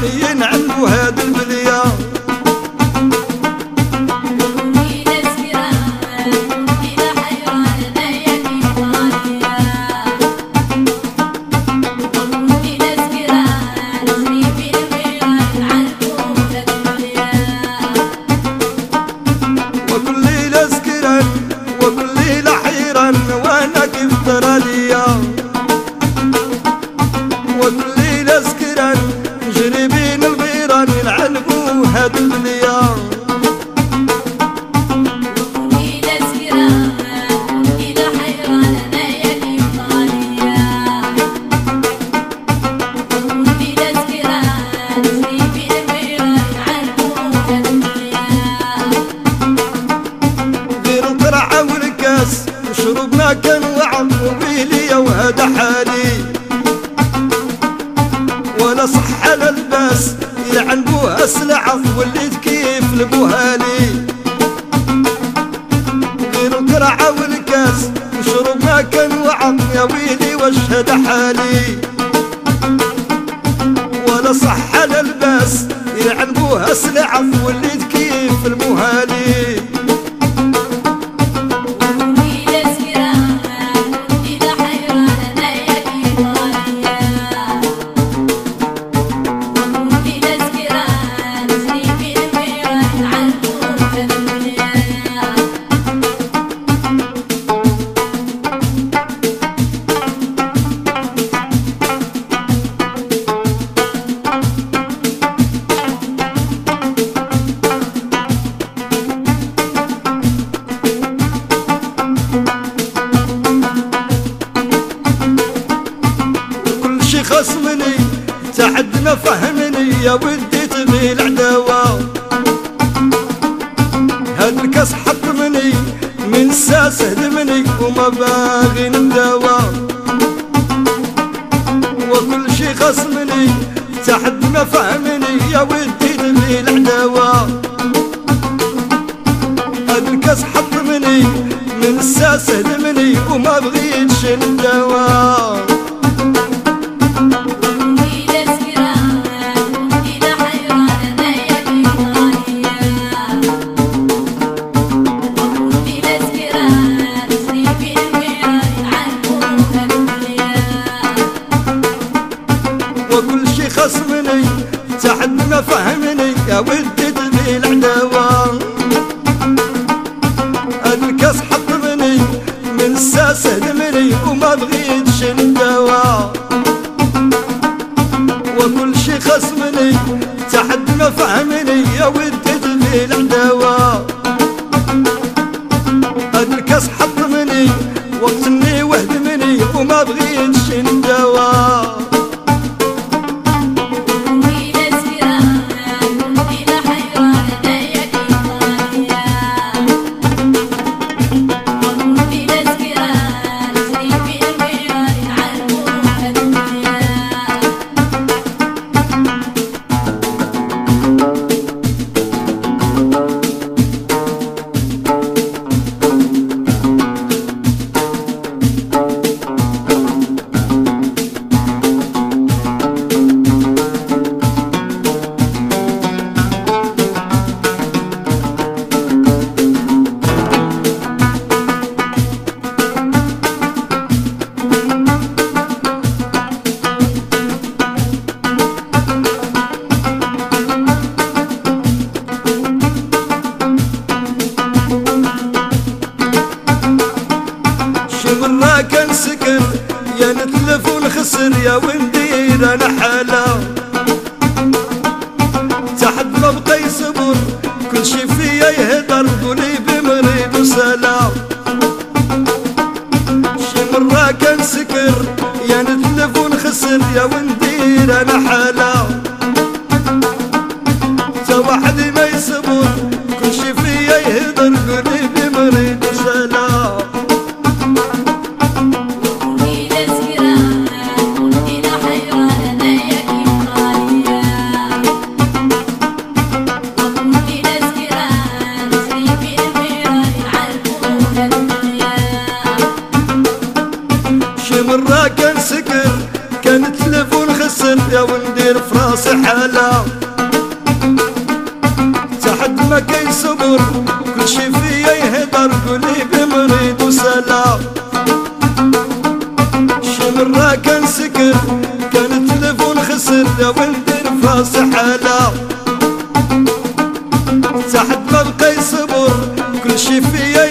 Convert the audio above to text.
ينعم هاد البلية. وكل ليلة سكران وكل ليلة حيران وانا كيف ترى ليا. وكل ليلة سكران نجري بين البيران يلعنبو هاد البلية. شربنا كان وعم ويلي وهذا حالي. ولا صح على الباس يلعن بوها سلعة وليت كيف لبوهالي. غير القرعة والكاس شربنا كان وعم يا ويلي واش هذا حالي. ولا صح على الباس يلعن بوها سلعة وليت كيف المهالي. خصمني تحدنا فهمني يا ودي تغيل عداوة. هاد الكاس حطمني من الساس هدمني وما باغي نداوى. وكل شي خصمني تحدنا فهمني يا ودي تغيل عداوة. هاد الكاس حطمني من الساس هدمني وما بغيتش نداوى. وكل شي خصمني تحد ما فهمني يا ودي تغيل عداوة. هاد الكاس حطمني من الساس هدمني وما بغيتش نداوى. وكل شي خصمني تحد ما فهمني يا ودي تغيل عداوة. هاد الكاس حطمني وقتني وهدمني وما بغيتش نداوى. مرة كان سكر يا نتلف ونخسر يا وندير انا حالة. تحت ما بقى يصبر كل شي فيا يهدر قولي بمريض وسلام. شي مرة كان سكر يا نتلف ونخسر يا وندير انا حالة. تا وحدي ما يصبر كل شي فيا يهدر قولي بمريض وسلام. مرة كان سكر كان تلف فاسح حاله تحت ما كاين صبر كل شي فيا يهدر قلبي مريض وسلام شي مرة كان سكر كان التليفون خسر وندير فاسح حاله تحت ما بقى صبر كل شي فيا